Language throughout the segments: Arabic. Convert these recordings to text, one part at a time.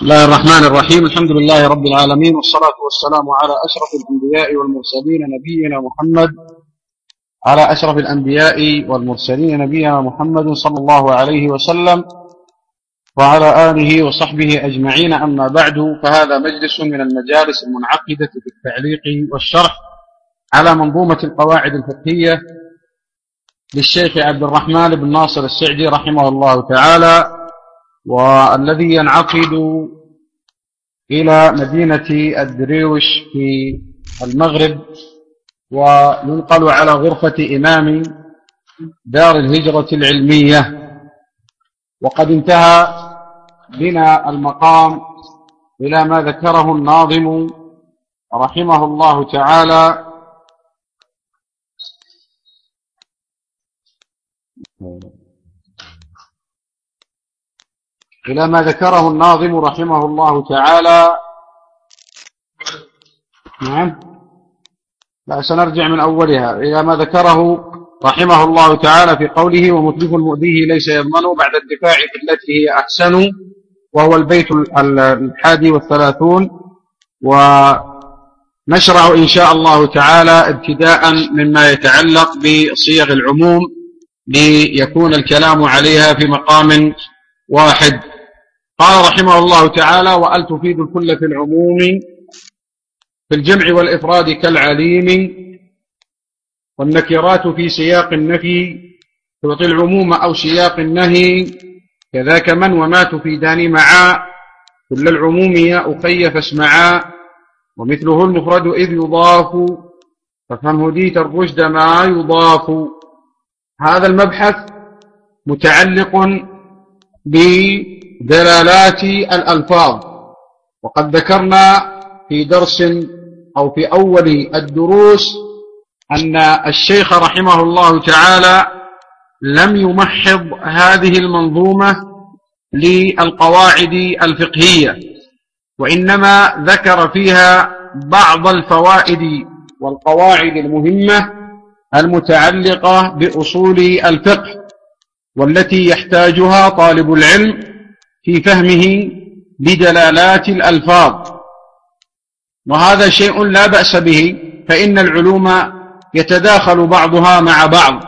بسم الله الرحمن الرحيم. الحمد لله رب العالمين، والصلاة والسلام على أشرف الأنبياء والمرسلين نبينا محمد صلى الله عليه وسلم وعلى آله وصحبه أجمعين. أما بعد، فهذا مجلس من المجالس المنعقدة في التعليق والشرح على منظومة القواعد الفقهية للشيخ عبد الرحمن بن ناصر السعدي رحمه الله تعالى، والذي ينعقد إلى مدينة الدريوش في المغرب، وينقل على غرفة إمام دار الهجرة العلمية. وقد انتهى بنا المقام إلى ما ذكره الناظم رحمه الله تعالى نعم، لا سنرجع من أولها إلى ما ذكره رحمه الله تعالى في قوله: ومتلف المؤذيه ليس يضمن بعد الدفاع بالتي هي أحسن، وهو البيت 31. ونشرع إن شاء الله تعالى ابتداء مما يتعلق بصيغ العموم ليكون الكلام عليها في مقام واحد. قال رحمه الله تعالى: وأل تفيد الكل في العموم في الجمع والإفراد كالعليم، والنكرات في سياق النفي تعطي العموم أو سياق النهي، كذاك من وما تفيدان معا، كل العموم يا أخي فاسمعا، ومثله المفرد إذ يضاف، فافهم هديت الرشد ما يضاف. هذا المبحث متعلق بدلالات الألفاظ، وقد ذكرنا في درس أو في أول الدروس أن الشيخ رحمه الله تعالى لم يمحض هذه المنظومة للقواعد الفقهية، وإنما ذكر فيها بعض الفوائد والقواعد المهمة المتعلقة بأصول الفقه، والتي يحتاجها طالب العلم في فهمه بدلالات الألفاظ. وهذا شيء لا بأس به، فإن العلوم يتداخل بعضها مع بعض.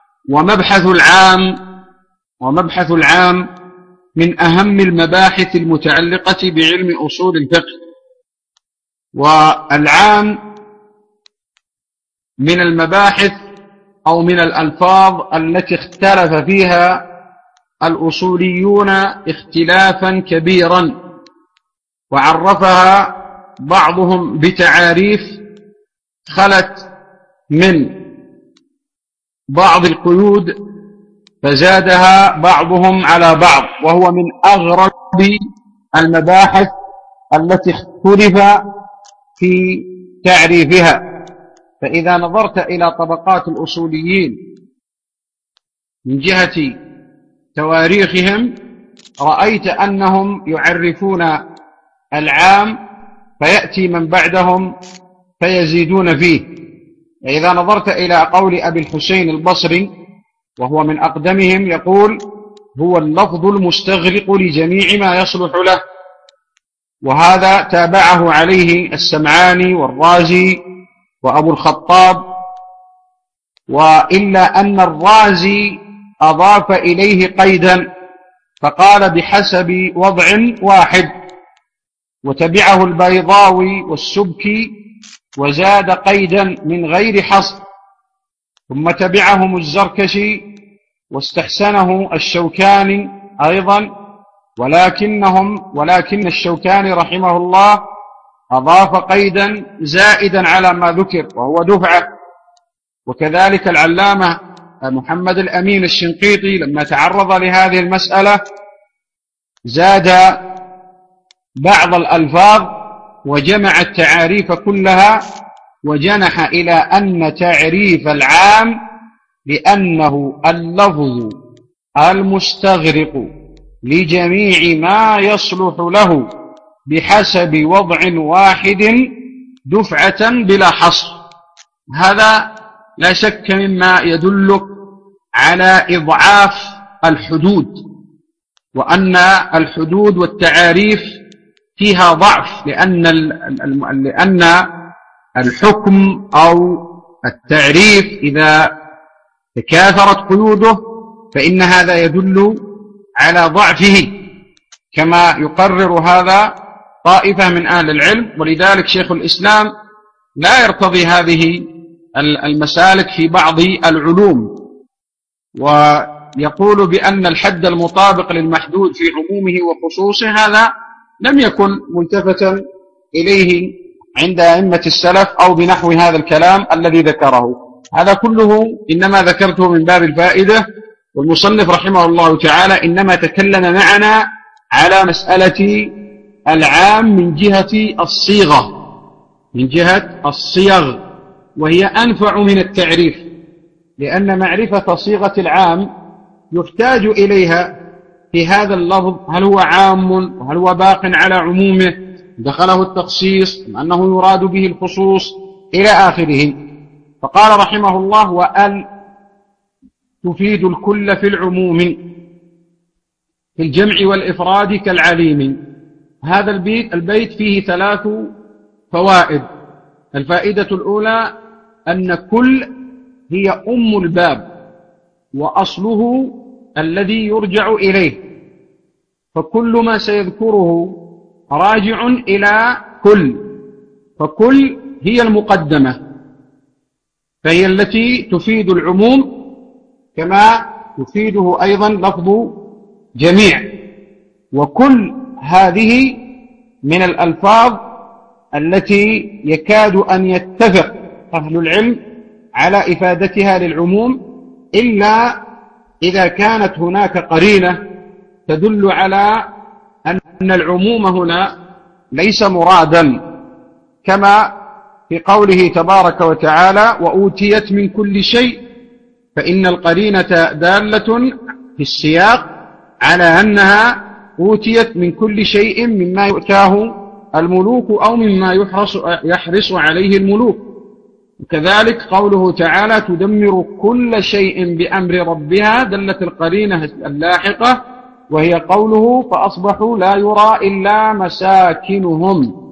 ومبحث العام من أهم المباحث المتعلقة بعلم أصول الفقه، والعام من المباحث أو من الألفاظ التي اختلف فيها الأصوليون اختلافا كبيرا، وعرفها بعضهم بتعاريف خلت من بعض القيود، فزادها بعضهم على بعض، وهو من أغرب المباحث التي اختلف في تعريفها. فإذا نظرت إلى طبقات الأصوليين من جهة تواريخهم، رأيت أنهم يعرفون العام فيأتي من بعدهم فيزيدون فيه. إذا نظرت إلى قول أبي الحسين البصري وهو من أقدمهم، يقول: هو اللفظ المستغرق لجميع ما يصلح له. وهذا تابعه عليه السمعاني والرازي وأبو الخطاب، وإلا أن الرازي أضاف إليه قيدا فقال: بحسب وضع واحد، وتبعه البيضاوي والسبكي وزاد قيدا من غير حصر، ثم تبعهم الزركشي واستحسنه الشوكاني أيضا، ولكن الشوكاني رحمه الله أضاف قيدا زائدا على ما ذكر وهو دفعة. وكذلك العلامة محمد الأمين الشنقيطي لما تعرض لهذه المسألة زاد بعض الألفاظ وجمع التعاريف كلها، وجنح إلى أن تعريف العام بأنه اللفظ المستغرق لجميع ما يصلح له بحسب وضع واحد دفعة بلا حصر. هذا لا شك مما يدلك على إضعاف الحدود، وأن الحدود والتعاريف فيها ضعف، لأن الحكم أو التعريف إذا تكاثرت قيوده فإن هذا يدل على ضعفه، كما يقرر هذا طائفة من أهل العلم. ولذلك شيخ الإسلام لا يرتضي هذه المسالك في بعض العلوم، ويقول بأن الحد المطابق للمحدود في عمومه وخصوصه هذا لم يكن ملتفتا إليه عند أئمة السلف أو بنحو هذا الكلام الذي ذكره. هذا كله إنما ذكرته من باب الفائدة، والمصنف رحمه الله تعالى إنما تكلم معنا على مسألة العام من جهة الصيغة، من جهة الصيغ، وهي أنفع من التعريف، لأن معرفة صيغة العام يحتاج إليها في هذا اللفظ، هل هو عام وهل هو باق على عمومه، دخله التخصيص أم أنه يراد به الخصوص إلى آخره. فقال رحمه الله: وأل تفيد الكل في العموم في الجمع والإفراد كالعليم. هذا البيت فيه 3 فوائد. الفائدة الأولى أن كل هي أم الباب وأصله الذي يرجع إليه، فكل ما سيذكره راجع إلى كل، فكل هي المقدمة، فهي التي تفيد العموم كما يفيده أيضا لفظ جميع. وكل هذه من الألفاظ التي يكاد أن يتفق أهل العلم على إفادتها للعموم، إلا إذا كانت هناك قرينة تدل على أن العموم هنا ليس مرادا، كما في قوله تبارك وتعالى: وأوتيت من كل شيء، فإن القرينة دالة في السياق على أنها أوتيت من كل شيء مما يؤتاه الملوك أو مما يحرص عليه الملوك. وكذلك قوله تعالى: تدمر كل شيء بأمر ربها، دلت القرينة اللاحقة وهي قوله: فأصبحوا لا يرى إلا مساكنهم.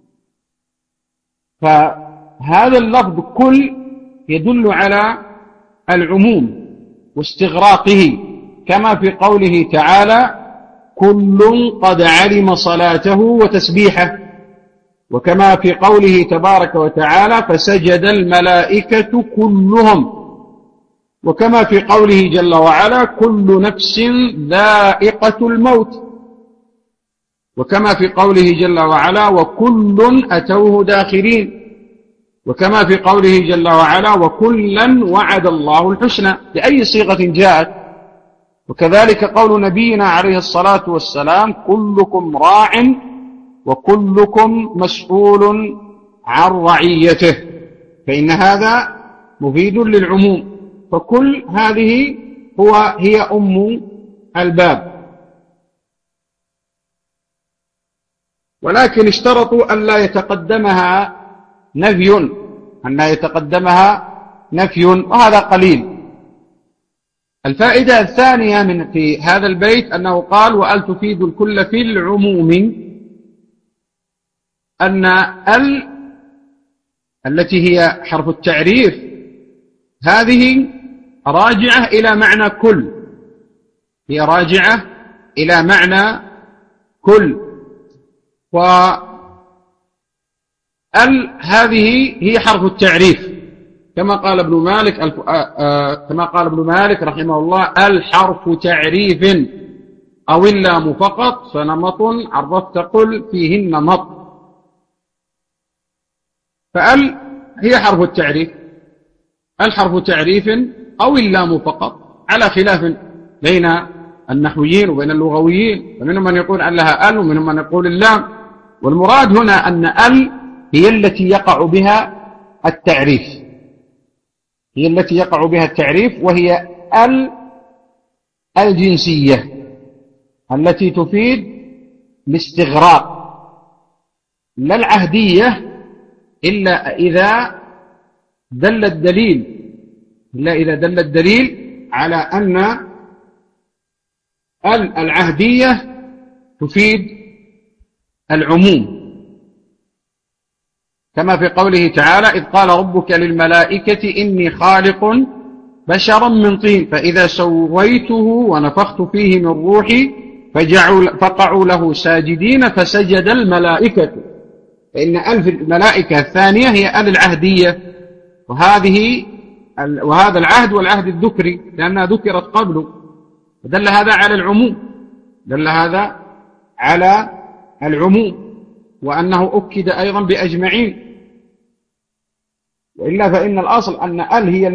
فهذا اللفظ كل يدل على العموم واستغراقه، كما في قوله تعالى: كل قد علم صلاته وتسبيحه، وكما في قوله تبارك وتعالى: فسجد الملائكة كلهم، وكما في قوله جل وعلا: كل نفس ذائقة الموت، وكما في قوله جل وعلا: وكل أتوه داخرين، وكما في قوله جل وعلا: وكلا وعد الله الحسنى، بأي صيغة جاءت. وكذلك قول نبينا عليه الصلاة والسلام: كلكم راع وكلكم مسؤول عن رعيته، فإن هذا مفيد للعموم. فكل هذه هي أم الباب، ولكن اشترطوا أن لا يتقدمها نفي، وهذا قليل. الفائدة الثانية في هذا البيت أنه قال: وأل تفيد الكل في العموم، أن ال التي هي حرف التعريف هذه راجعة إلى معنى كل، هي راجعة إلى معنى كل. وال هذه هي حرف التعريف، كما قال ابن مالك رحمه الله: الحرف تعريف أو اللام فقط، فنمط عرفت قل فيه النمط. فال هي حرف التعريف، الحرف تعريف أو اللام فقط، على خلاف بين النحويين وبين اللغويين، ومنهم من يقول أن لها ال ومنهم من يقول اللام. والمراد هنا أن ال هي التي يقع بها التعريف، هي التي يقع بها التعريف، وهي الجنسية التي تفيد الاستغراق، لا العهدية إلا إذا دل الدليل على أن العهدية تفيد العموم، كما في قوله تعالى: إذ قال ربك للملائكة إني خالق بشرا من طين فإذا سويته ونفخت فيه من روحي فقعوا له ساجدين فسجد الملائكة. فإن ألف الملائكة الثانية هي أل العهدية، وهذا العهد والعهد الذكري لأنها ذكرت قبله، فدل هذا على العموم، دل هذا على العموم، وأنه أكد أيضا بأجمعين. وإلا فإن الأصل أن ال هي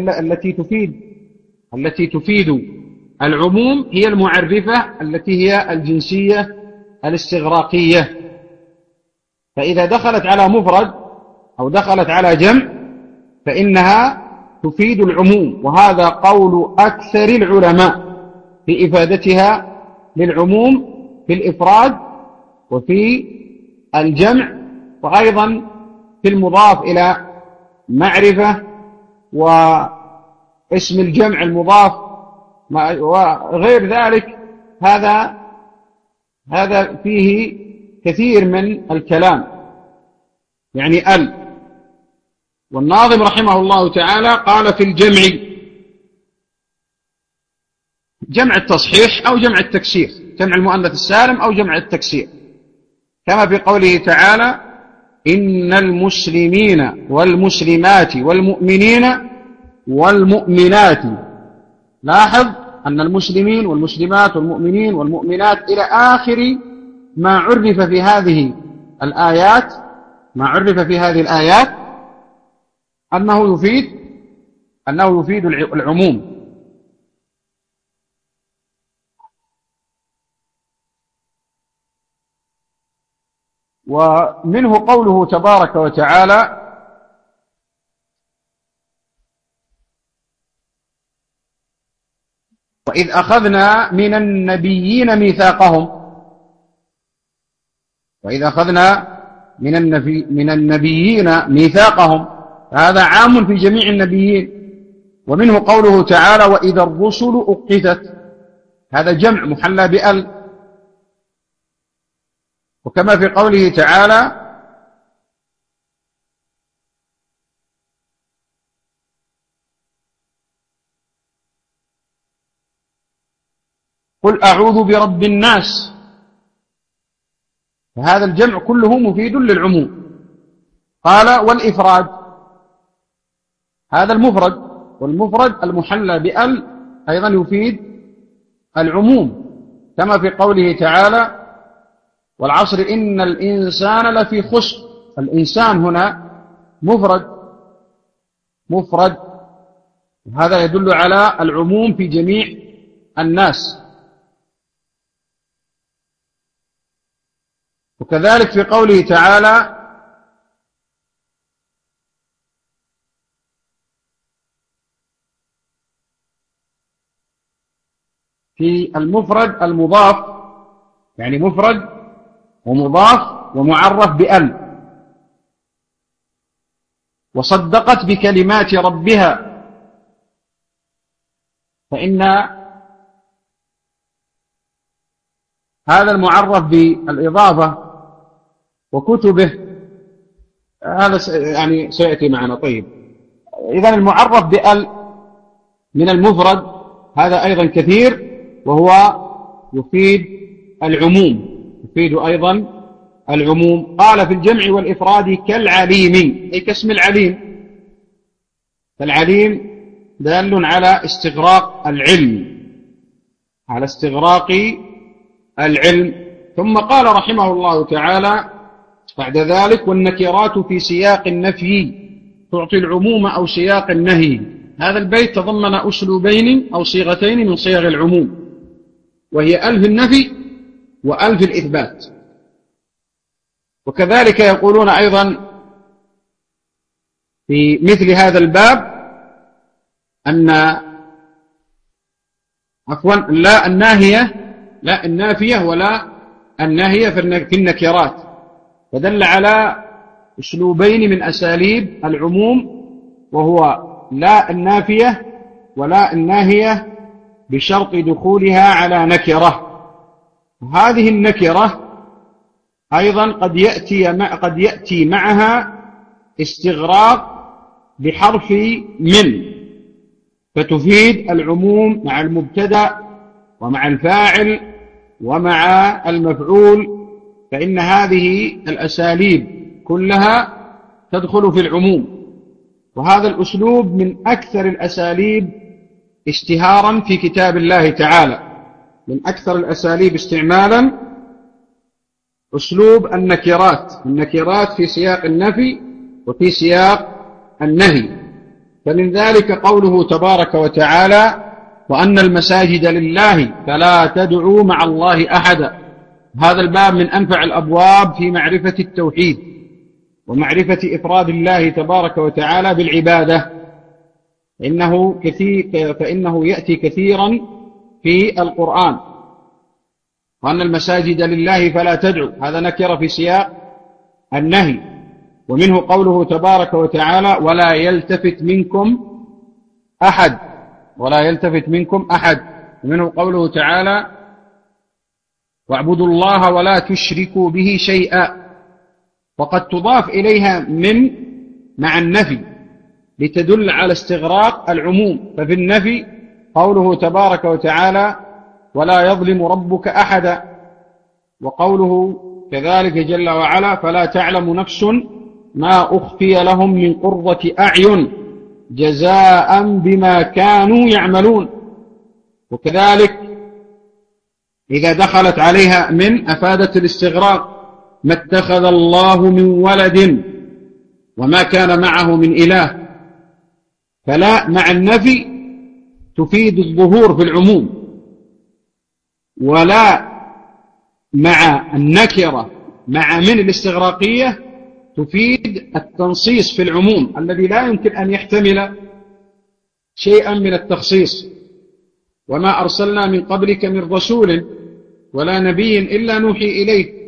التي تفيد العموم، هي المعرفة التي هي الجنسية الاستغراقية. فإذا دخلت على مفرد أو دخلت على جمع فإنها تفيد العموم، وهذا قول أكثر العلماء في إفادتها للعموم في الإفراد وفي الجمع، وأيضا في المضاف إلى معرفة واسم الجمع المضاف وغير ذلك. هذا فيه كثير من الكلام، يعني ال. والناظم رحمه الله تعالى قال في الجمع: جمع التصحيح أو جمع التكسير، جمع المؤنث السالم أو جمع التكسير، كما في قوله تعالى: إن المسلمين والمسلمات والمؤمنين والمؤمنات. لاحظ أن المسلمين والمسلمات والمؤمنين والمؤمنات إلى آخر ما عرف في هذه الآيات أنه يفيد العموم. ومنه قوله تبارك وتعالى: وإذ أخذنا من النبيين ميثاقهم. وإذ أخذنا من النبيين ميثاقهم، هذا عام في جميع النبيين. ومنه قوله تعالى: وإذا الرسل أقتت، هذا جمع محلى بأل. وكما في قوله تعالى: قل أعوذ برب الناس، فهذا الجمع كله مفيد للعموم. قال: والإفراد، هذا المفرد، والمفرد المحلى بأل أيضا يفيد العموم، كما في قوله تعالى: والعصر إن الإنسان لفي خسر. الإنسان هنا مفرد، هذا يدل على العموم في جميع الناس. وكذلك في قوله تعالى: في المفرد المضاف، يعني مفرد ومضاف ومعرف بأل: وصدقت بكلمات ربها. فإن هذا المعرف بالإضافة وكتبه هذا يعني سيأتي معنا. طيب، إذن المعرف بأل من المفرد هذا أيضا كثير، وهو يفيد العموم، يفيد أيضا العموم. قال في الجمع والإفراد كالعليم، أي كاسم العليم. فالعليم دال على استغراق العلم، على استغراق العلم. ثم قال رحمه الله تعالى بعد ذلك: والنكرات في سياق النفي تعطي العموم أو سياق النهي. هذا البيت تضمن أسلوبين أو صيغتين من صيغ العموم، وهي ألف النفي وألف الإثبات. وكذلك يقولون أيضا في مثل هذا الباب أن لا النافية ولا الناهية في النكرات، فدل على أسلوبين من أساليب العموم، وهو لا النافية ولا الناهية بشرط دخولها على نكرة. هذه النكرة أيضا قد يأتي معها استغراق بحرف من، فتفيد العموم مع المبتدأ ومع الفاعل ومع المفعول، فإن هذه الأساليب كلها تدخل في العموم. وهذا الأسلوب من أكثر الأساليب اشتهارا في كتاب الله تعالى، من أكثر الأساليب استعمالا أسلوب النكرات في سياق النفي وفي سياق النهي. فمن ذلك قوله تبارك وتعالى: وأن المساجد لله فلا تدعوا مع الله أحدا. هذا الباب من أنفع الأبواب في معرفة التوحيد ومعرفة إفراد الله تبارك وتعالى بالعبادة، فإنه يأتي كثيرا في القرآن. وأن المساجد لله فلا تدعوا، هذا نكر في سياق النهي. ومنه قوله تبارك وتعالى: ولا يلتفت منكم أحد. ومنه قوله تعالى: واعبدوا الله ولا تشركوا به شيئا. وقد تضاف إليها من مع النفي لتدل على استغراق العموم. ففي النفي قوله تبارك وتعالى: ولا يظلم ربك أحدا. وقوله كذلك جل وعلا: فلا تعلم نفس ما أخفي لهم من قرة أعين جزاء بما كانوا يعملون. وكذلك إذا دخلت عليها من أفادت الاستغراق: ما اتخذ الله من ولد وما كان معه من إله. فلا مع النفي تفيد الظهور في العموم، ولا مع النكرة مع من الاستغراقية تفيد التنصيص في العموم الذي لا يمكن أن يحتمل شيئا من التخصيص. وما أرسلنا من قبلك من رسول ولا نبي إلا نوحي إليه.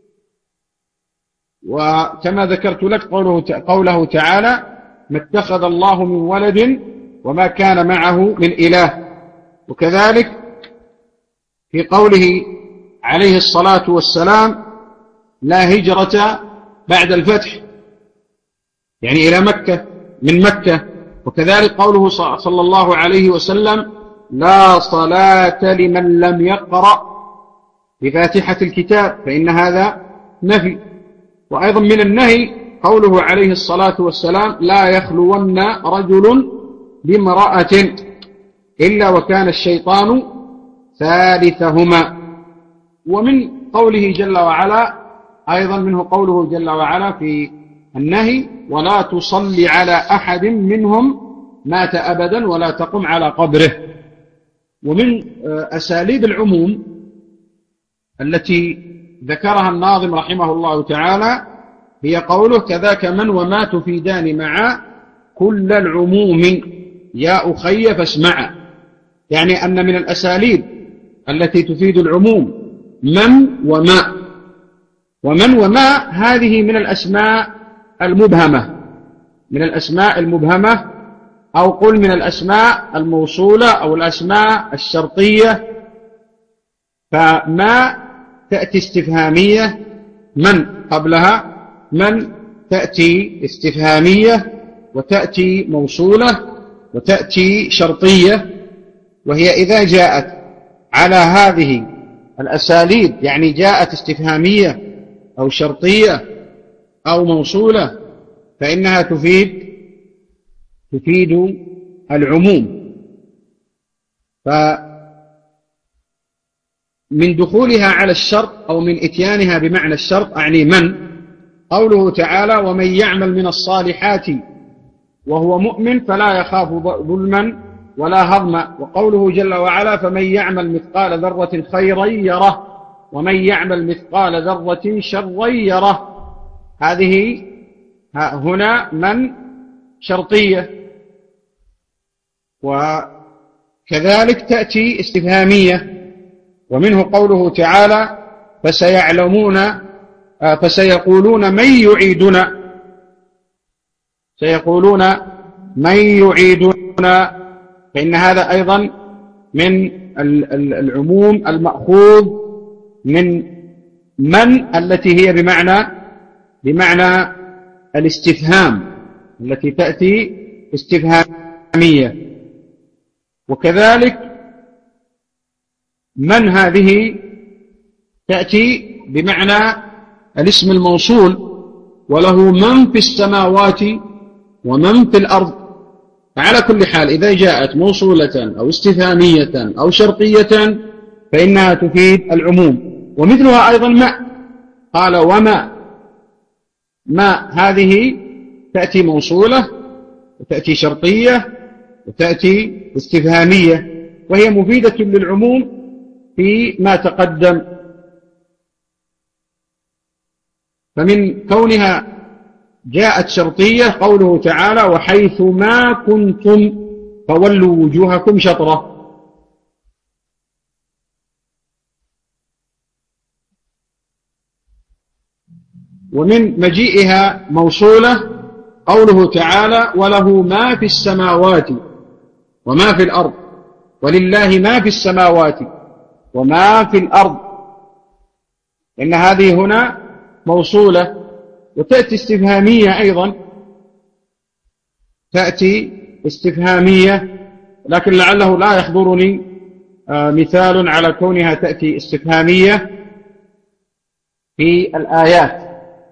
وكما ذكرت لك قوله تعالى: ما اتخذ الله من ولد وما كان معه من إله. وكذلك في قوله عليه الصلاة والسلام: لا هجرة بعد الفتح، يعني إلى مكة من مكة. وكذلك قوله صلى الله عليه وسلم: لا صلاة لمن لم يقرأ بفاتحة الكتاب، فإن هذا نفي. وأيضا من النهي قوله عليه الصلاة والسلام: لا يخلون رجل بامرأة إلا وكان الشيطان ثالثهما. ومن قوله جل وعلا أيضا منه قوله جل وعلا في النهي: ولا تصلي على أحد منهم مات أبدا ولا تقم على قبره. ومن أساليب العموم التي ذكرها الناظم رحمه الله تعالى هي قوله: كذاك من وما تفيدان معا كل العموم يا أخي فاسمعا. يعني أن من الأساليب التي تفيد العموم من وما. ومن وما هذه من الأسماء المبهمة، أو قل من الأسماء الموصولة أو الأسماء الشرطية. فما تأتي استفهامية، من قبلها من تأتي استفهامية وتأتي موصولة وتأتي شرطية. وهي إذا جاءت على هذه الأساليب، يعني جاءت استفهامية أو شرطية أو موصولة، فإنها تفيد العموم. فمن دخولها على الشرط أو من إتيانها بمعنى الشرط أعني من. قوله تعالى: ومن يعمل من الصالحات وهو مؤمن فلا يخاف ظلما ولا هضما. وقوله جل وعلا: فمن يعمل مثقال ذرة خيرا يره ومن يعمل مثقال ذرة شرا يره. هذه هنا من شرطية. وكذلك تأتي استفهامية. ومنه قوله تعالى: فسيقولون من يعيدنا. فإن هذا أيضا من العموم المأخوذ من من التي هي بمعنى الاستفهام، التي تأتي استفهامية. وكذلك من هذه تأتي بمعنى الاسم الموصول، وله من في السماوات ومن في الأرض. فعلى كل حال إذا جاءت موصولة أو استفهامية أو شرطية فإنها تفيد العموم. ومثلها أيضا ما، قال وما، ما هذه تأتي موصولة وتأتي شرطية وتأتي استفهامية، وهي مفيدة للعموم فيما تقدم. فمن كونها جاءت شرطية قوله تعالى وحيث ما كنتم فولوا وجوهكم شطرة. ومن مجيئها موصولة قوله تعالى وله ما في السماوات وما في الأرض، ولله ما في السماوات وما في الأرض، إن هذه هنا موصولة. وتأتي استفهامية أيضا، تأتي استفهامية، لكن لعله لا يحضرني مثال على كونها تأتي استفهامية في الآيات.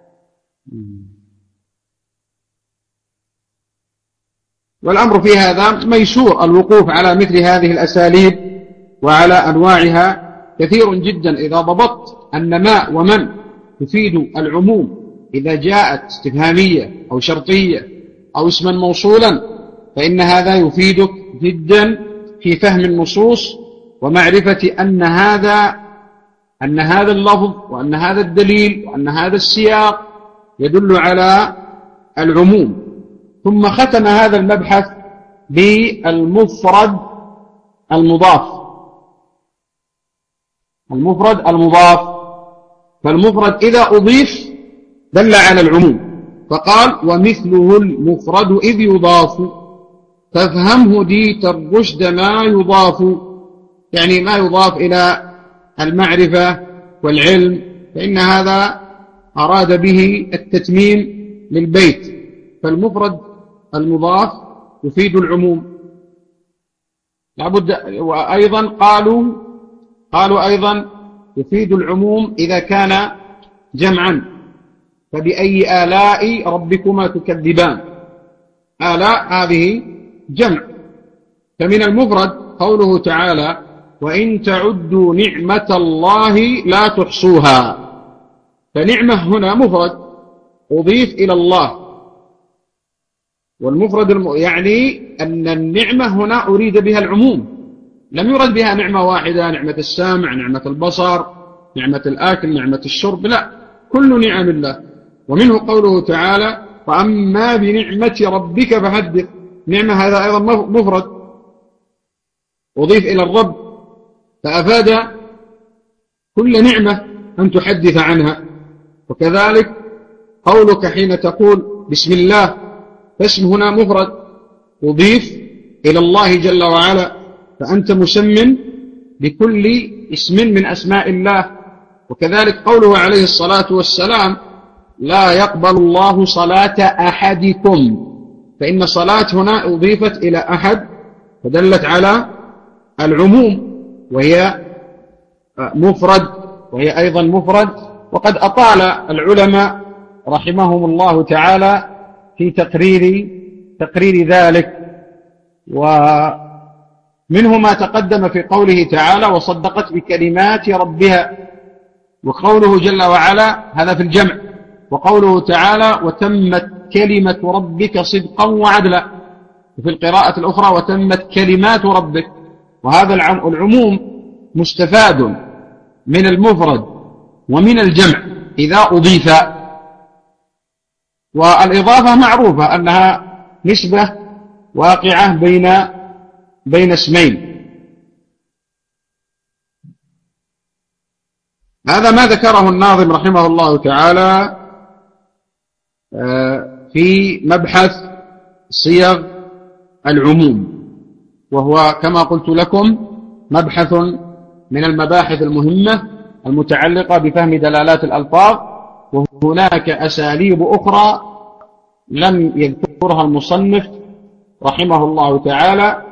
والأمر في هذا ميسور، الوقوف على مثل هذه الأساليب وعلى أنواعها كثير جدا. إذا ضبطت أن ما ومن تفيد العموم إذا جاءت استفهامية أو شرطية أو اسما موصولا، فإن هذا يفيدك جدا في فهم النصوص ومعرفة أن هذا اللفظ وأن هذا الدليل وأن هذا السياق يدل على العموم. ثم ختم هذا المبحث بالمفرد المضاف. المفرد المضاف، فالمفرد إذا أضيف دل على العموم، فقال ومثله المفرد إذ يضاف فافهمه ديت الرشد ما يضاف، يعني ما يضاف إلى المعرفة والعلم، فإن هذا أراد به التتميم للبيت. فالمفرد المضاف يفيد العموم. لابد. وأيضا قالوا أيضا يفيد العموم إذا كان جمعا، فبأي آلاء ربكما تكذبان. آلاء هذه جمع. فمن المفرد قوله تعالى وإن تعدوا نعمة الله لا تحصوها، فنعمة هنا مفرد أضيف إلى الله. والمفرد يعني أن النعمة هنا أريد بها العموم، لم يرد بها نعمة واحدة، نعمة السامع، نعمة البصر، نعمة الآكل، نعمة الشرب، لا، كل نعم الله. ومنه قوله تعالى فأما بنعمة ربك فحدث، نعمة هذا أيضا مفرد أضيف إلى الرب، فأفاد كل نعمة أن تحدث عنها. وكذلك قولك حين تقول بسم الله، فاسم هنا مفرد أضيف إلى الله جل وعلا، فأنت مسمٍ بكل اسم من أسماء الله. وكذلك قوله عليه الصلاة والسلام لا يقبل الله صلاة أحدكم، فإن صلاة هنا أضيفت إلى أحد فدلت على العموم، وهي مفرد، وهي أيضا مفرد. وقد أطال العلماء رحمهم الله تعالى في تقرير ذلك. ومنه ما تقدم في قوله تعالى وصدقت بكلمات ربها، وقوله جل وعلا هذا في الجمع، وقوله تعالى وتمت كلمة ربك صدقا وعدلا، وفي القراءة الأخرى وتمت كلمات ربك. وهذا العموم مستفاد من المفرد ومن الجمع إذا أضيف. والإضافة معروفة أنها نسبة واقعة بين اسمين. هذا ما ذكره الناظم رحمه الله تعالى في مبحث صيغ العموم، وهو كما قلت لكم مبحث من المباحث المهمة المتعلقة بفهم دلالات الألفاظ، وهناك أساليب أخرى لم يذكرها المصنف رحمه الله تعالى،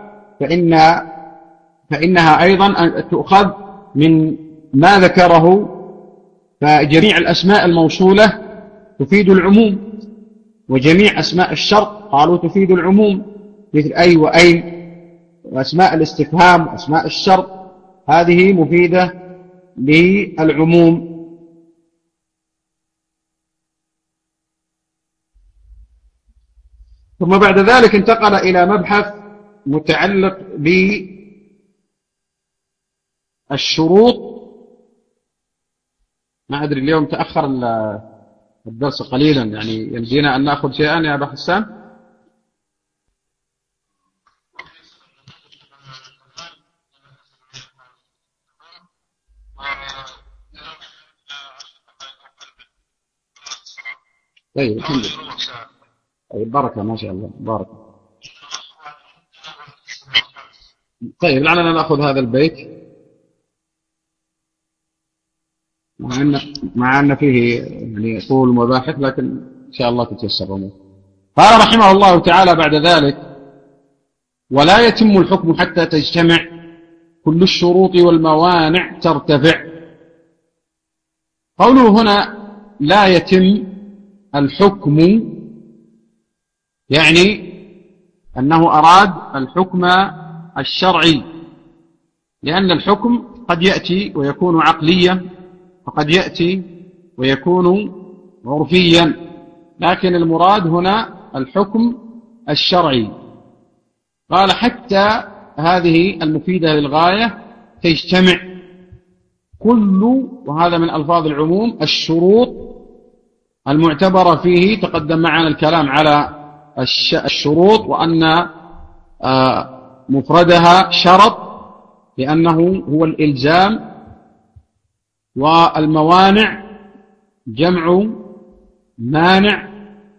فإنها أيضا تؤخذ من ما ذكره. فجميع الأسماء الموصولة تفيد العموم، وجميع أسماء الشرط قالوا تفيد العموم، مثل أي وأين، وأسماء الاستفهام وأسماء الشرط هذه مفيدة للعموم. ثم بعد ذلك انتقل إلى مبحث متعلق بالشروط. ما أدري اليوم تأخر الدرس قليلا، يعني يمدينا أن نأخذ شيئا يا أبا حسان؟ طيب الحمد لله. طيب بركة ما شاء الله، بركة. طيب لعلنا نأخذ هذا البيت مع أن فيه يعني طول مباحث، لكن إن شاء الله تتيسر الأمور. قال رحمه الله تعالى بعد ذلك: ولا يتم الحكم حتى تجتمع كل الشروط والموانع ترتفع. قوله هنا لا يتم الحكم يعني أنه أراد الحكم الشرعي، لأن الحكم قد يأتي ويكون عقليا، وقد يأتي ويكون عرفيا، لكن المراد هنا الحكم الشرعي. قال حتى هذه المفيدة للغاية تجتمع كل، وهذا من ألفاظ العموم، الشروط المعتبرة فيه. تقدم معنا الكلام على الشروط وأن مفردها شرط لأنه هو الإلزام، والموانع جمع مانع،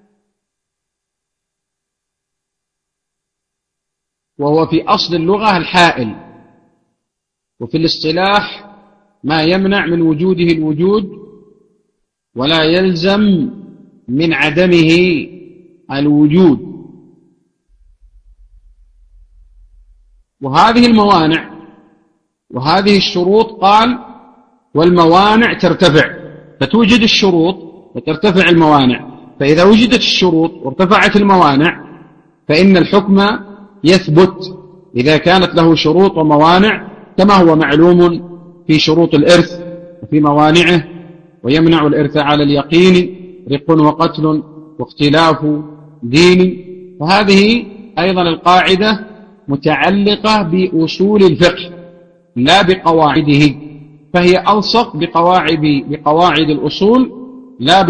وهو في أصل اللغة الحائل، وفي الاصطلاح ما يمنع من وجوده الوجود ولا يلزم من عدمه الوجود. وهذه الموانع وهذه الشروط قال والموانع ترتفع، فتوجد الشروط وترتفع الموانع. فإذا وجدت الشروط وارتفعت الموانع فإن الحكم يثبت إذا كانت له شروط وموانع، كما هو معلوم في شروط الإرث وفي موانعه. ويمنع الإرث على اليقين رق وقتل واختلاف دين. فهذه أيضا القاعدة متعلقة بأصول الفقه لا بقواعده، فهي ألصق بقواعد الأصول لا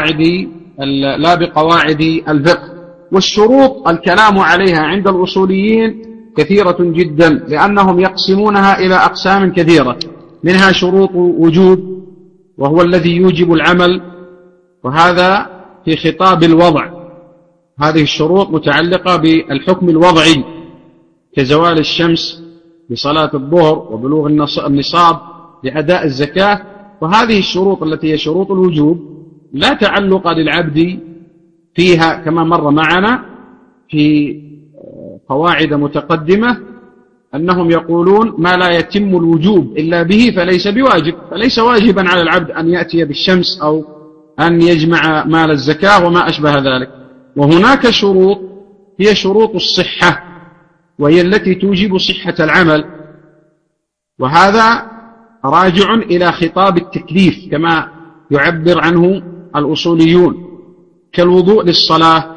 بقواعد الفقه. والشروط الكلام عليها عند الأصوليين كثيرة جدا، لأنهم يقسمونها إلى أقسام كثيرة، منها شروط وجوب وهو الذي يوجب العمل، وهذا في خطاب الوضع. هذه الشروط متعلقة بالحكم الوضعي كزوال الشمس لصلاة الظهر وبلوغ النصاب لأداء الزكاة. وهذه الشروط التي هي شروط الوجوب لا تعلق للعبد فيها، كما مر معنا في قواعد متقدمة أنهم يقولون ما لا يتم الوجوب إلا به فليس بواجب، فليس واجبا على العبد أن يأتي بالشمس أو أن يجمع مال الزكاة وما أشبه ذلك. وهناك شروط هي شروط الصحة، وهي التي توجب صحة العمل، وهذا راجع إلى خطاب التكليف كما يعبر عنه الأصوليون، كالوضوء للصلاة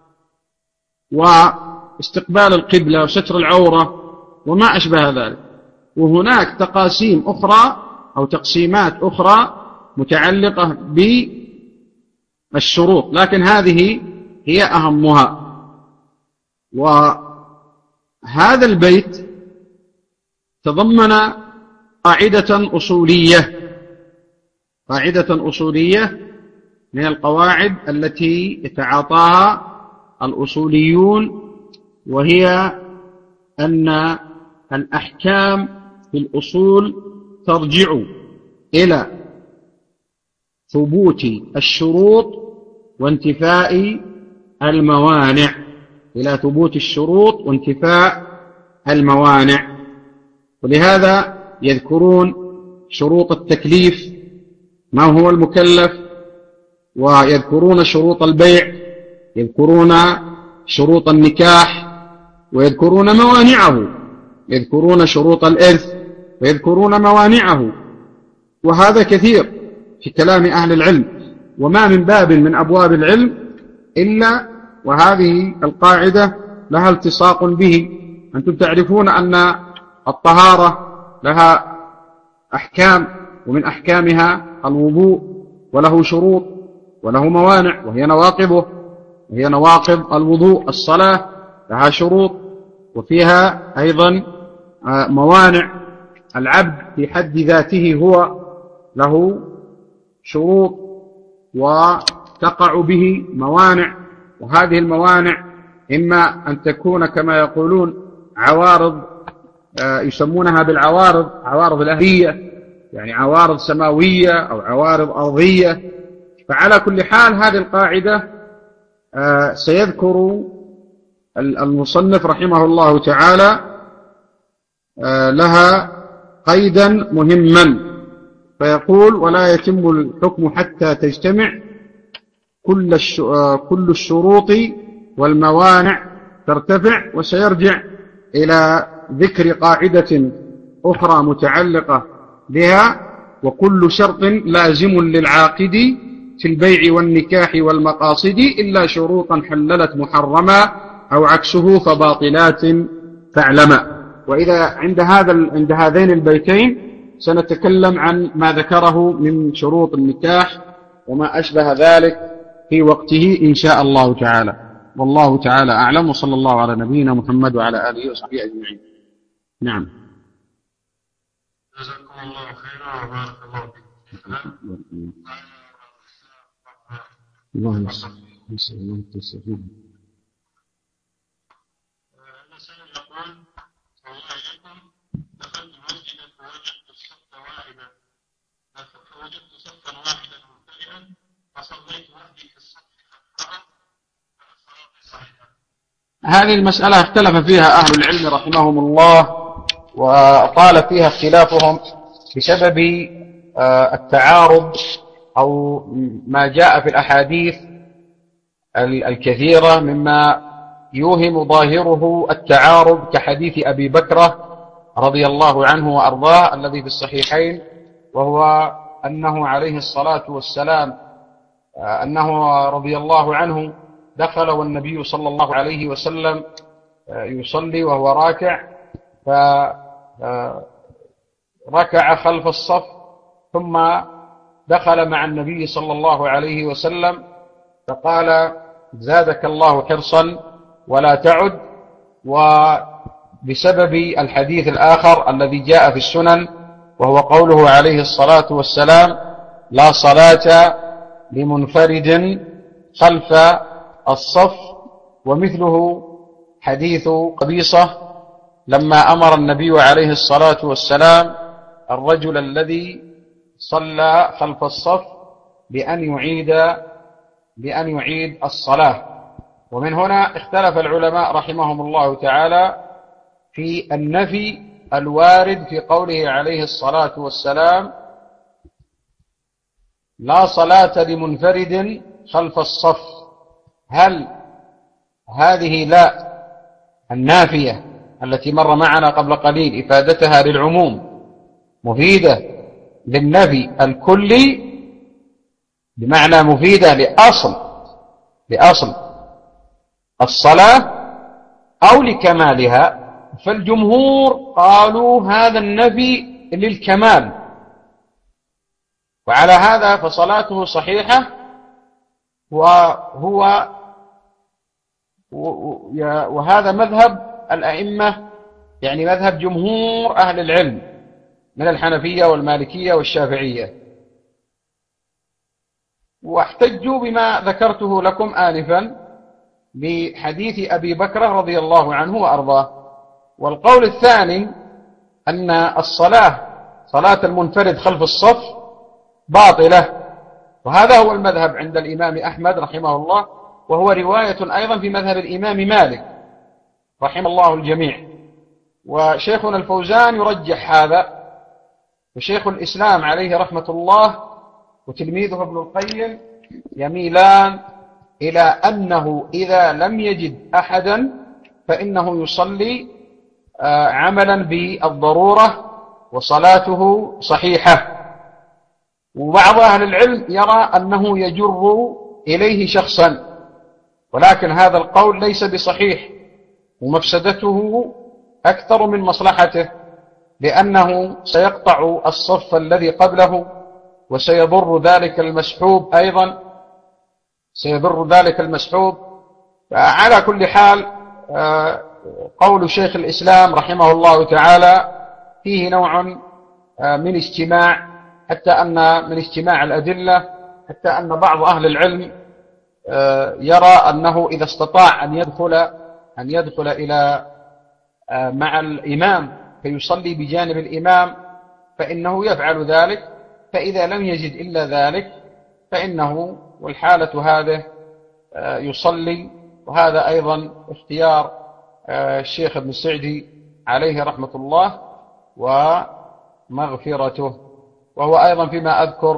واستقبال القبلة وستر العورة وما أشبه ذلك. وهناك تقاسيم أخرى أو تقسيمات أخرى متعلقة بالشروط، لكن هذه هي أهمها. وهذا البيت تضمن قاعدة أصولية من القواعد التي يتعاطاها الأصوليون، وهي أن الأحكام في الأصول ترجع إلى ثبوت الشروط وانتفاء الموانع، إلى ثبوت الشروط وانتفاء الموانع. ولهذا يذكرون شروط التكليف، ما هو المكلف، ويذكرون شروط البيع، يذكرون شروط النكاح، ويذكرون موانعه، يذكرون شروط الإرث ويذكرون موانعه. وهذا كثير في كلام أهل العلم، وما من باب من أبواب العلم إلا وهذه القاعدة لها التصاق به. أنتم تعرفون أن الطهارة لها أحكام، ومن أحكامها الوضوء، وله شروط وله موانع وهي نواقضه، وهي نواقض الوضوء. الصلاة لها شروط وفيها أيضا موانع. العبد في حد ذاته هو له شروط وتقع به موانع، وهذه الموانع إما أن تكون كما يقولون عوارض، يسمونها بالعوارض، عوارض الأهلية، يعني عوارض سماوية أو عوارض أرضية. فعلى كل حال هذه القاعدة سيذكر المصنف رحمه الله تعالى لها قيدا مهما، فيقول: ولا يتم الحكم حتى تجتمع كل الشروط والموانع ترتفع. وسيرجع إلى ذكر قاعدة أخرى متعلقة بها: وكل شرط لازم للعاقد في البيع والنكاح والمقاصد إلا شروطا حللت محرما أو عكسه فباطلات فاعلما. وإذا عند هذين البيتين سنتكلم عن ما ذكره من شروط النكاح وما أشبه ذلك في وقته إن شاء الله تعالى. والله تعالى أعلم، وصلى الله على نبينا محمد وعلى آله وصحبه أجمعين. نعم. جزاكم الله خيرا وبارك الله فيكم. الله يسلمك. المسألة يقول: الله عليكم، دخلت مسجدا فوجدت صفا واحدا ممتلئا فصليت وحدي في الصف خلفه فالصلاة صحيحة. هذه المسألة اختلف فيها أهل العلم رحمهم الله، وطال فيها اختلافهم بسبب التعارض أو ما جاء في الأحاديث الكثيرة مما يوهم ظاهره التعارض، كحديث أبي بكرة رضي الله عنه وأرضاه الذي في الصحيحين، وهو أنه عليه الصلاة والسلام أنه رضي الله عنه دخل والنبي صلى الله عليه وسلم يصلي وهو راكع، فركع خلف الصف ثم دخل مع النبي صلى الله عليه وسلم فقال: زادك الله حرصا ولا تعد. وبسبب الحديث الآخر الذي جاء في السنن وهو قوله عليه الصلاة والسلام: لا صلاة لمنفرد خلف الصف. ومثله حديث قبيصة لما أمر النبي عليه الصلاة والسلام الرجل الذي صلى خلف الصف بأن يعيد الصلاة. ومن هنا اختلف العلماء رحمهم الله تعالى في النفي الوارد في قوله عليه الصلاة والسلام: لا صلاة لمنفرد خلف الصف. هل هذه لا النافية التي مر معنا قبل قليل إفادتها للعموم مفيدة للنفي الكلي، بمعنى مفيدة لأصل الصلاة أو لكمالها؟ فالجمهور قالوا هذا النفي للكمال، وعلى هذا فصلاته صحيحة. وهذا مذهب الأئمة، يعني مذهب جمهور أهل العلم من الحنفية والمالكية والشافعية. واحتجوا بما ذكرته لكم آنفا بحديث أبي بكرة رضي الله عنه وأرضاه. والقول الثاني أن صلاة المنفرد خلف الصف باطلة. وهذا هو المذهب عند الإمام أحمد رحمه الله، وهو رواية أيضا في مذهب الإمام مالك رحمه الله الجميع. وشيخنا الفوزان يرجح هذا، وشيخ الإسلام عليه رحمة الله وتلميذه ابن القيم يميلان إلى أنه إذا لم يجد أحدا فإنه يصلي عملا بالضرورة وصلاته صحيحة. وبعض أهل العلم يرى أنه يجر إليه شخصا، ولكن هذا القول ليس بصحيح، ومفسدته أكثر من مصلحته، لأنه سيقطع الصف الذي قبله، وسيضر ذلك المسحوب أيضا، سيضر ذلك المسحوب. على كل حال قول شيخ الإسلام رحمه الله تعالى فيه نوع من اجتماع، حتى أن من اجتماع الأدلة، حتى أن بعض أهل العلم يرى أنه إذا استطاع أن يدخل إلى مع الإمام فيصلي بجانب الإمام فإنه يفعل ذلك، فإذا لم يجد إلا ذلك فإنه والحالة هذه يصلي. وهذا أيضا اختيار الشيخ ابن السعدي عليه رحمة الله ومغفرته، وهو أيضا فيما أذكر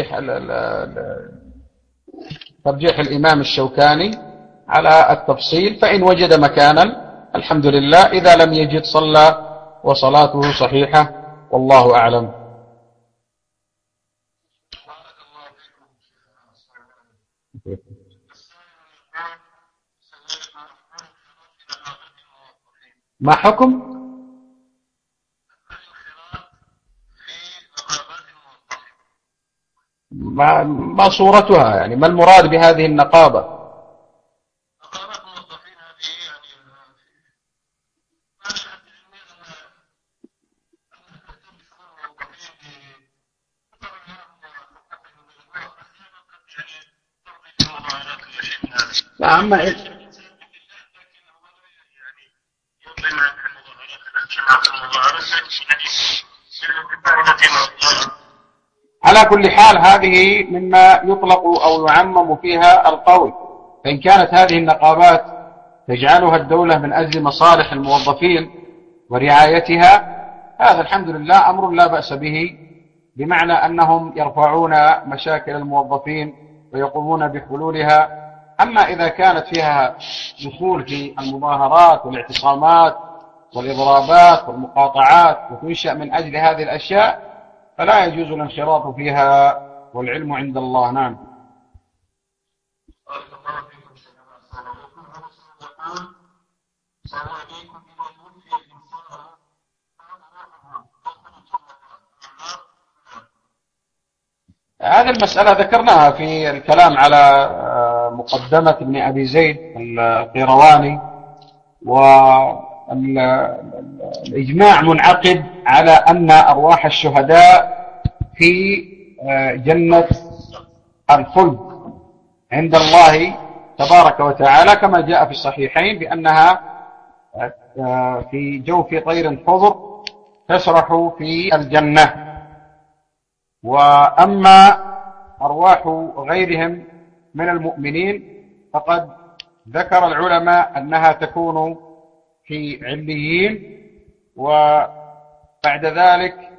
ترجيح الإمام الشوكاني على التفصيل، فإن وجد مكانا الحمد لله، إذا لم يجد صلى وصلاته صحيحة، والله أعلم. ما حكم؟ ما صورتها؟ يعني ما المراد بهذه النقابة؟ لا، أما على كل حال هذه مما يطلق أو يعمم فيها القول، فإن كانت هذه النقابات تجعلها الدولة من أجل مصالح الموظفين ورعايتها، هذا الحمد لله أمر لا بأس به، بمعنى أنهم يرفعون مشاكل الموظفين ويقومون بحلولها. أما إذا كانت فيها دخول في المظاهرات والاعتصامات والإضرابات والمقاطعات وتنشأ من أجل هذه الأشياء فلا يجوز الانخراط فيها، والعلم عند الله. نعم. هذه المسألة ذكرناها في الكلام على مقدمة ابن أبي زيد القيرواني، والإجماع منعقد على أن أرواح الشهداء في جنة الخلد عند الله تبارك وتعالى، كما جاء في الصحيحين بأنها في جوف طير خضر تسرح في الجنة. وأما أرواح غيرهم من المؤمنين فقد ذكر العلماء أنها تكون في عليين، وبعد ذلك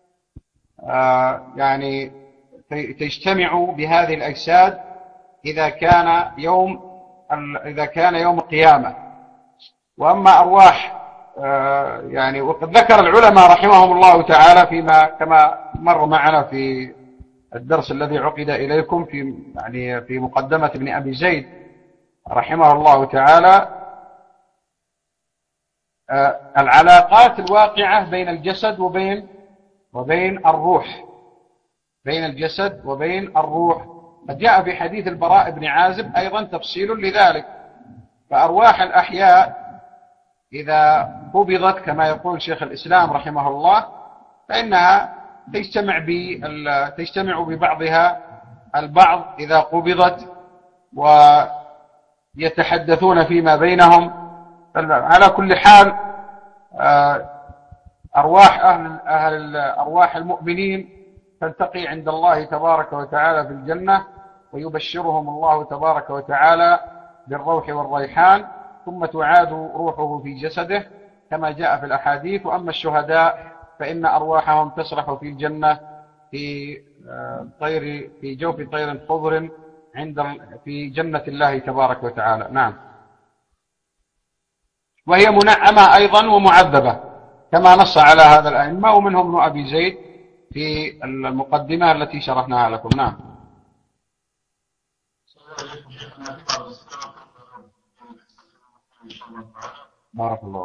يعني تجتمع بهذه الأجساد إذا كان يوم القيامة. وأما أرواح يعني وقد ذكر العلماء رحمهم الله تعالى فيما كما مر معنا في الدرس الذي عقد إليكم في مقدمة ابن أبي زيد رحمه الله تعالى العلاقات الواقعة بين الجسد وبين الروح، بين الجسد وبين الروح. قد جاء في حديث البراء بن عازب أيضا تفصيل لذلك. فأرواح الأحياء إذا قبضت كما يقول شيخ الإسلام رحمه الله فإنها تجتمع ببعضها البعض إذا قبضت، ويتحدثون فيما بينهم. على كل حال أرواح المؤمنين تلتقي عند الله تبارك وتعالى في الجنة، ويبشرهم الله تبارك وتعالى بالروح والريحان، ثم تعاد روحه في جسده كما جاء في الأحاديث. وأما الشهداء فإن أرواحهم تسرح في الجنة في جوف طير خضر في جنة الله تبارك وتعالى. نعم. وهي منعمة أيضا ومعذبة كما نص على هذا الأئمة، ومنهم ابن أبي زيد في المقدمة التي شرحناها لكم. نعم. بارك الله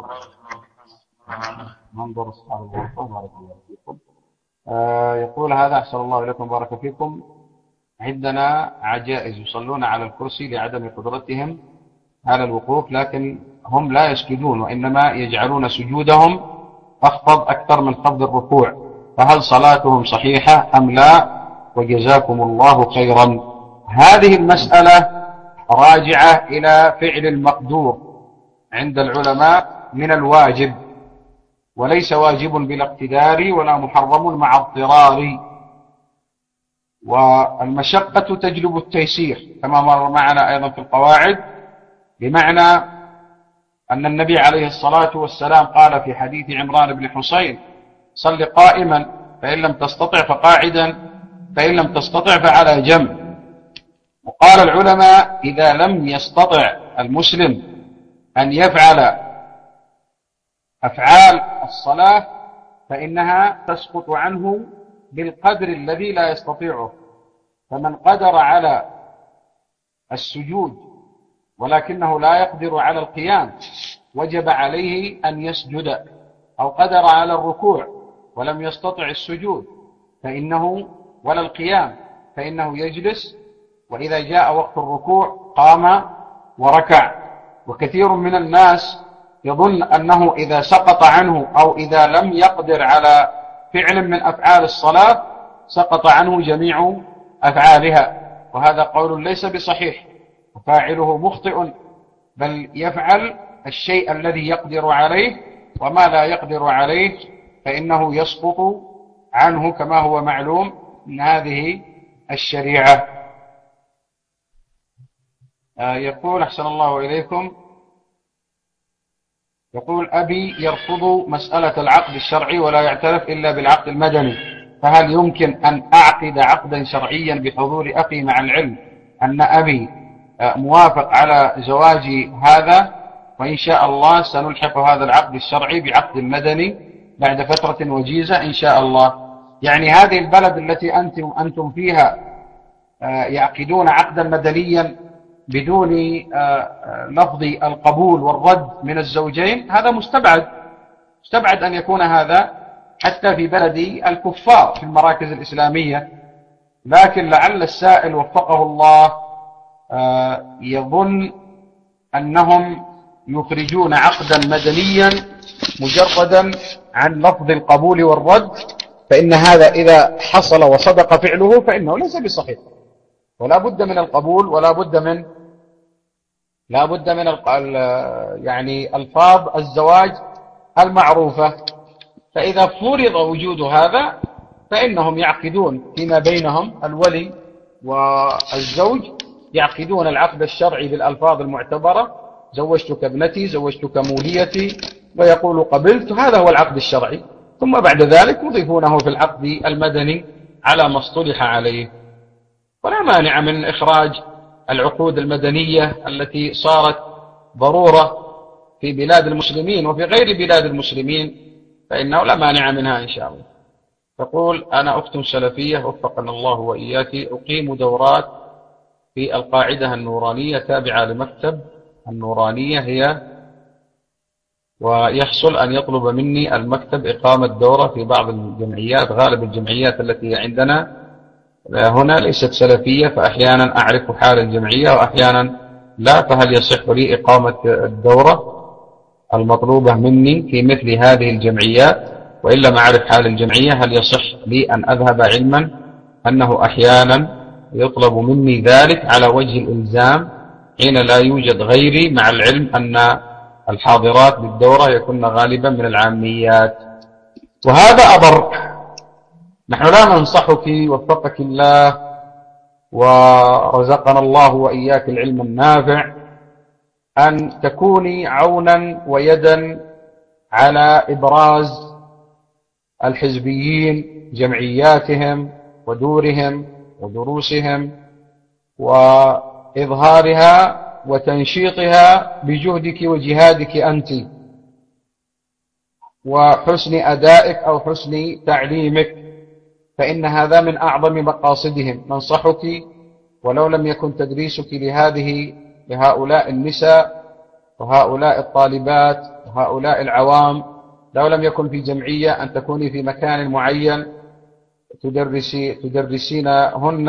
منظر أصحاب الغرفة. بارك الله فيكم. يقول هذا أحسن الله إليكم بارك فيكم، عندنا عجائز يصلون على الكرسي لعدم قدرتهم على الوقوف، لكن هم لا يسجدون وإنما يجعلون سجودهم أخفض أكثر من خفض الركوع، فهل صلاتهم صحيحة أم لا؟ وجزاكم الله خيرا. هذه المسألة راجعة إلى فعل المقدور عند العلماء من الواجب، وليس واجب بلا اقتدار ولا محرم مع اضطرار، والمشقة تجلب التيسير كما مر معنا أيضا في القواعد، بمعنى أن النبي عليه الصلاة والسلام قال في حديث عمران بن حسين: صل قائما فإن لم تستطع فقاعدا فإن لم تستطع فعلى جنب. وقال العلماء: إذا لم يستطع المسلم أن يفعل أفعال الصلاة فإنها تسقط عنه بالقدر الذي لا يستطيعه، فمن قدر على السجود ولكنه لا يقدر على القيام وجب عليه أن يسجد، أو قدر على الركوع ولم يستطع السجود ولا القيام فإنه يجلس، وإذا جاء وقت الركوع قام وركع. وكثير من الناس يظن أنه إذا سقط عنه أو إذا لم يقدر على فعل من أفعال الصلاة سقط عنه جميع أفعالها، وهذا قول ليس بصحيح، وفاعله مخطئ، بل يفعل الشيء الذي يقدر عليه، وما لا يقدر عليه فإنه يسقط عنه كما هو معلوم من هذه الشريعة. يقول أحسن الله إليكم، يقول: أبي يرفض مسألة العقد الشرعي ولا يعترف إلا بالعقد المدني، فهل يمكن أن أعقد عقدا شرعيا بحضور أخي مع العلم أن أبي موافق على زواجي هذا، وإن شاء الله سنلحق هذا العقد الشرعي بعقد مدني بعد فترة وجيزة إن شاء الله. يعني هذه البلد التي أنتم فيها يعقدون عقدا مدنيا بدون لفظ القبول والرد من الزوجين، هذا مستبعد أن يكون هذا حتى في بلد الكفار في المراكز الإسلامية. لكن لعل السائل وفقه الله يظن أنهم يخرجون عقدا مدنيا مجردا عن لفظ القبول والرد، فإن هذا إذا حصل وصدق فعله فإنه ليس بصحيح، ولا بد من القبول ولا بد من يعني ألفاظ الزواج المعروفة. فإذا فرض وجود هذا فإنهم يعقدون فيما بينهم، الولي والزوج يعقدون العقد الشرعي بالألفاظ المعتبرة: زوجتك ابنتي، زوجتك موليتي، ويقول قبلت. هذا هو العقد الشرعي، ثم بعد ذلك يضيفونه في العقد المدني على ما اصطلح عليه. ولا مانع من إخراج العقود المدنية التي صارت ضرورة في بلاد المسلمين وفي غير بلاد المسلمين، فإنه لا مانع منها إن شاء الله. تقول: أنا أخت سلفية وفقنا الله وإياك، أقيم دورات في القاعدة النورانية تابعة لمكتب النورانية هي، ويحصل أن يطلب مني المكتب إقامة دورة في بعض الجمعيات. غالب الجمعيات التي عندنا هنا ليست سلفية، فأحيانا أعرف حال الجمعية وأحيانا لا، فهل يصح لي إقامة الدورة المطلوبة مني في مثل هذه الجمعيات؟ وإن لم أعرف حال الجمعية هل يصح لي أن أذهب، علما أنه أحيانا يطلب مني ذلك على وجه الإلزام حين لا يوجد غيري، مع العلم أن الحاضرات بالدورة يكون غالبا من العاميات، وهذا أضر، نحن لا ننصحك وفقك الله ورزقنا الله وإياك العلم النافع أن تكوني عونا ويدا على إبراز الحزبيين جمعياتهم ودورهم ودروسهم وإظهارها وتنشيطها بجهدك وجهادك أنت وحسن أدائك أو حسن تعليمك، فإن هذا من أعظم مقاصدهم. ننصحك ولو لم يكن تدريسك لهؤلاء النساء وهؤلاء الطالبات وهؤلاء العوام، لو لم يكن في جمعية، أن تكوني في مكان معين تدرسينهن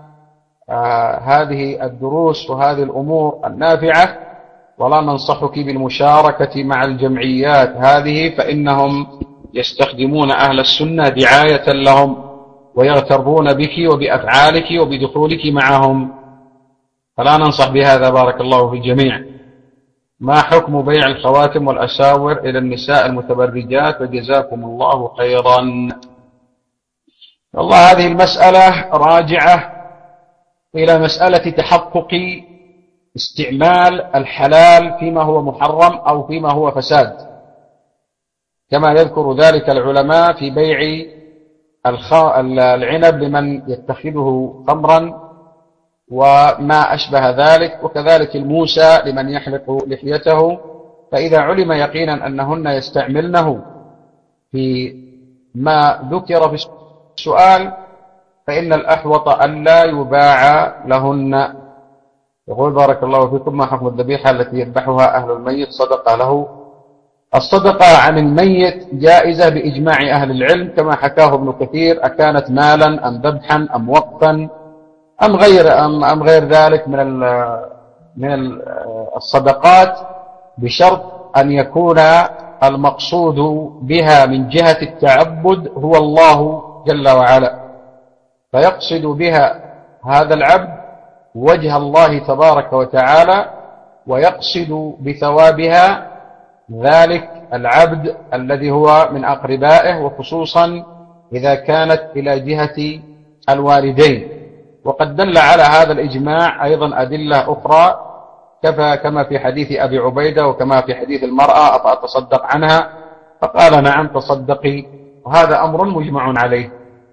هذه الدروس وهذه الأمور النافعة. ولا ننصحك بالمشاركة مع الجمعيات هذه، فإنهم يستخدمون أهل السنة دعاية لهم ويغترون بك وبأفعالك وبدخولك معهم، فلا ننصح بهذا. بارك الله في الجميع. ما حكم بيع الخواتم والأساور إلى النساء المتبرجات؟ وجزاكم الله خيرا. والله هذه المسألة راجعة إلى مسألة تحقق استعمال الحلال فيما هو محرم أو فيما هو فساد، كما يذكر ذلك العلماء في بيع العنب لمن يتخذه خمرا وما أشبه ذلك، وكذلك الموسى لمن يحلق لحيته. فإذا علم يقينا أنهن يستعملنه في ما ذكر في السؤال فإن الأحوط ألا يباع لهن. يقول بارك الله فيكم: ما حكم الذبيحة التي يذبحها أهل الميت صدقة له؟ الصدقة عن الميت جائزة بإجماع أهل العلم كما حكاه ابن كثير، أكانت مالا أم ذبحا أم وقفا أم غير ذلك من الصدقات، بشرط أن يكون المقصود بها من جهة التعبد هو الله جل وعلا، فيقصد بها هذا العبد وجه الله تبارك وتعالى، ويقصد بثوابها ذلك العبد الذي هو من أقربائه، وخصوصا إذا كانت إلى جهة الوالدين. وقد دل على هذا الإجماع أيضا أدلة أخرى كما في حديث أبي عبيدة وكما في حديث المرأة: أفأتصدق عنها؟ فقال: نعم تصدقي. وهذا أمر مجمع عليه،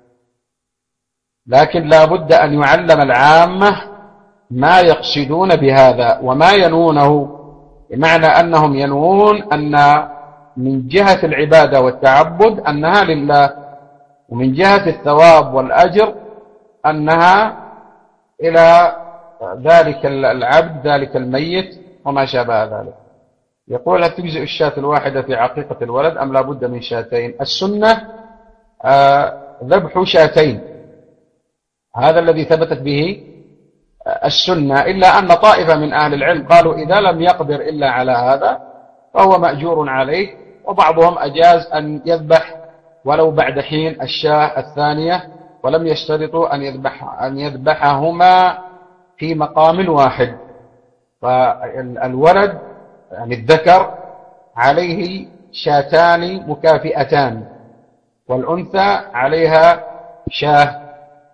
لكن لا بد أن يعلم العامة ما يقصدون بهذا وما ينونه، بمعنى أنهم ينوون أن من جهة العبادة والتعبد أنها لله، ومن جهة الثواب والأجر أنها إلى ذلك العبد ذلك الميت وما شابه ذلك. يقول: هل تجزئ الشاة الواحدة في عقيقة الولد أم لا بد من شاتين؟ السنة ذبح شاتين، هذا الذي ثبتت به السنة، إلا أن طائفة من أهل العلم قالوا إذا لم يقدر إلا على هذا فهو مأجور عليه، وبعضهم أجاز أن يذبح ولو بعد حين الشاة الثانية، ولم يشترطوا أن يذبحهما في مقام واحد. فالولد يعني الذكر عليه شاتان مكافئتان، والأنثى عليها شاه.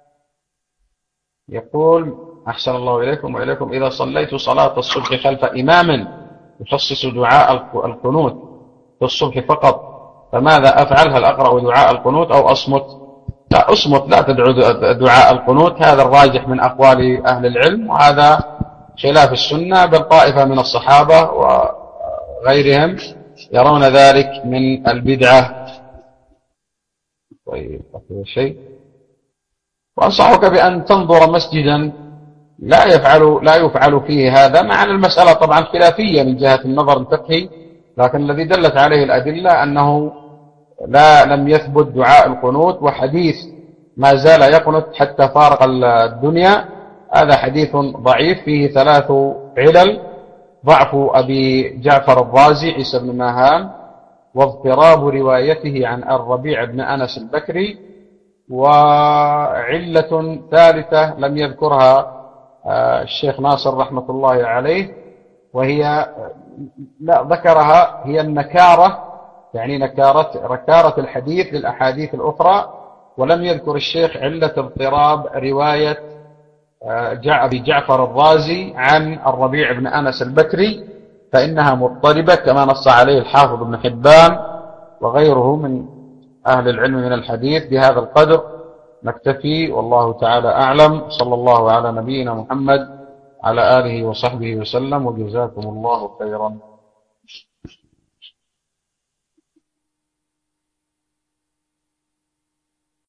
يقول: أحسن الله إليكم وإليكم، إذا صليت صلاة الصبح خلف إمام يخصص دعاء القنوت في الصبح فقط، فماذا أفعل؟ هل أقرأ دعاء القنوت أو أصمت؟ لا، أصمت، لا تدعو دعاء القنوت، هذا الراجح من أقوال أهل العلم، وهذا خلاف السنة، بل طائفة من الصحابة وغيرهم يرون ذلك من البدعة. طيب، أخير شيء، وأنصحك بأن تنظر مسجدا لا يفعل فيه هذا، مع أن المسألة طبعا خلافية من جهة النظر الفقهي، لكن الذي دلت عليه الأدلة أنه لم يثبت دعاء القنوت، وحديث ما زال يقنت حتى فارق الدنيا هذا حديث ضعيف فيه 3 علل: ضعف أبي جعفر الرازي عيسى بن ماهان، واضطراب روايته عن الربيع بن أنس البكري، وعلة ثالثة لم يذكرها الشيخ ناصر رحمة الله عليه، وهي ذكرها، هي النكارة، يعني نكارة الحديث للأحاديث الأخرى، ولم يذكر الشيخ علة اضطراب رواية أبي جعفر الرازي عن الربيع بن أنس البكري، فإنها مضطربة كما نص عليه الحافظ ابن حبان وغيره من أهل العلم من الحديث. بهذا القدر نكتفي، والله تعالى أعلم. صلى الله على نبينا محمد على آله وصحبه وسلم، وجزاكم الله خيرا.